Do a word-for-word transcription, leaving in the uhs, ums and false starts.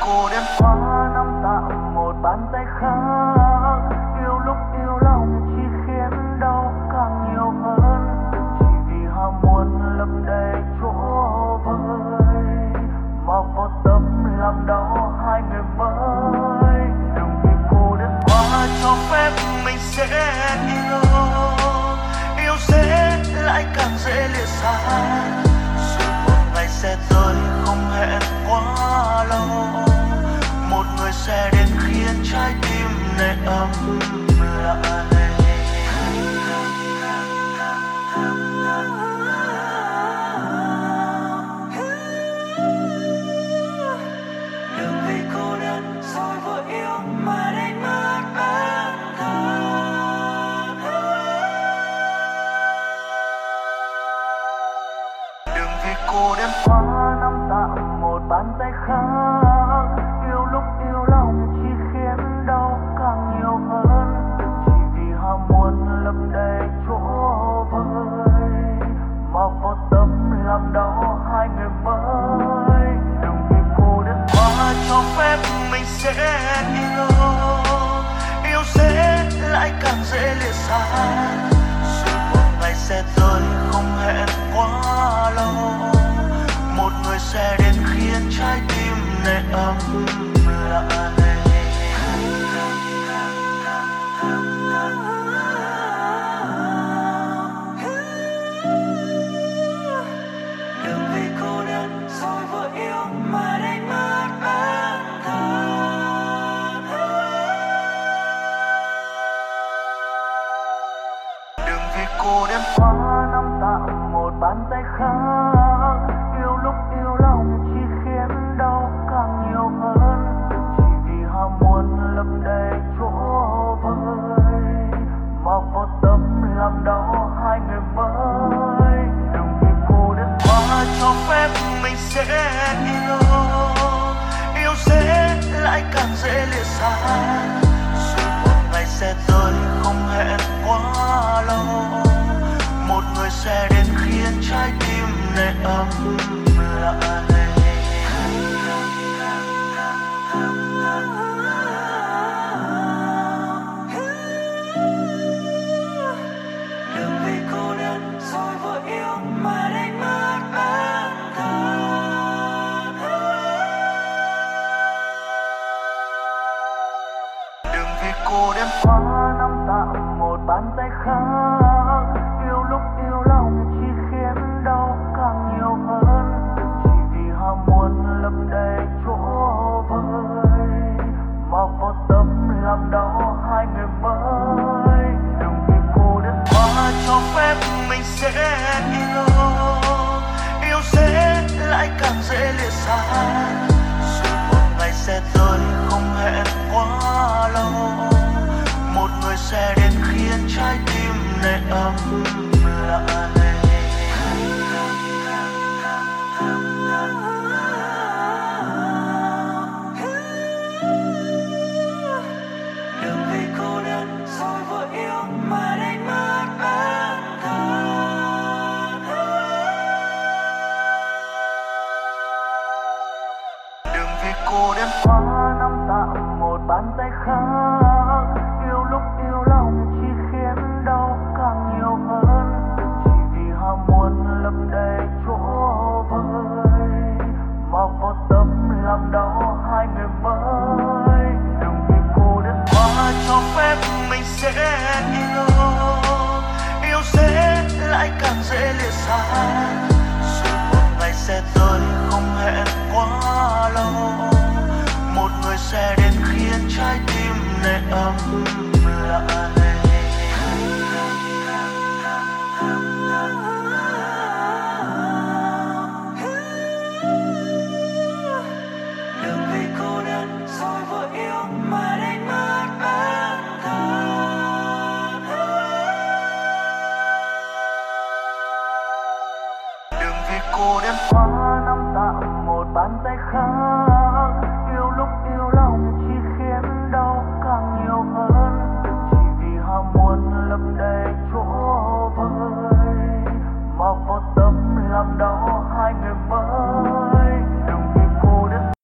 cô đêm qua nắm tạm một bàn tay khác, yêu lúc yêu lòng chỉ khiến đau càng nhiều hơn, chỉ vì ham muốn lấp đầy chỗ vơi mà vô tâm làm đau hai người mới. Đừng vì cô đêm qua cho phép mình sẽ yêu, yêu sẽ lại càng dễ lìa xa, rồi một ngày sẽ tới không hẹn quá lâu, một người sẽ đến khiến trái tim này ấm lại. Đừng vì cô đơn rồi vội yêu mà đánh mất bản thân. Đừng vì cô đêm qua nắm tạm một bàn tay khác, yêu lúc yêu lòng chỉ khiến đau càng nhiều hơn, chỉ vì ham muốn lấp đầy chỗ vơi mà vô tâm làm đau hai người mới. Đừng vì cô đêm qua cho phép mình sẽ yêu, yêu sẽ lại càng dễ lìa xa, rồi một ngày sẽ tới không hẹn quá lâu, một người sẽ đến khiến trái tim này ấm lại. Đừng vì cô đơn rồi vội yêu mà đánh mất bản thân. Đừng vì cô đêm qua nắm tạm một bàn tay khác, yêu lúc yêu lòng chỉ khiến đau càng nhiều hơn, chỉ vì ham muốn lấp đầy chỗ vơi mà vô tâm làm đau hai người mới. Đừng vì cô đêm qua cho phép mình sẽ yêu, yêu sẽ lại càng dễ lìa xa, rồi một ngày sẽ tới không hẹn quá lâu, một người sẽ đến khiến trái tim này ấm lại. Đừng vì cô đơn rồi vội yêu mà đánh mất bản thân. Đừng vì cô đêm qua nắm tạm một bàn tay khác, yêu lúc yêu lòng chỉ khiến đau càng nhiều hơn, chỉ vì ham muốn lấp đầy chỗ vơi mà vô tâm làm đau hai người mới. Đừng vì cô đêm qua cho phép mình sẽ yêu, yêu sẽ lại càng dễ lìa xa, rồi một ngày sẽ tới không hẹn quá lâu, một người sẽ đến khiến trái tim này ấm lại. Đừng vì cô đơn rồi vội yêu mà đánh mất bản thân. Đừng vì cô đêm qua nắm tạm một bàn tay khác, yêu lúc yêu lòng chỉ khiến đau càng nhiều hơn, chỉ vì ham muốn lấp đầy chỗ vơi mà vô tâm làm đau hai người mới. Đừng vì cô đêm qua cho phép mình sẽ yêu, yêu sẽ lại càng dễ lìa xa, rồi một ngày sẽ tới không hẹn quá lâu, một người sẽ đến khiến trái tim này ấm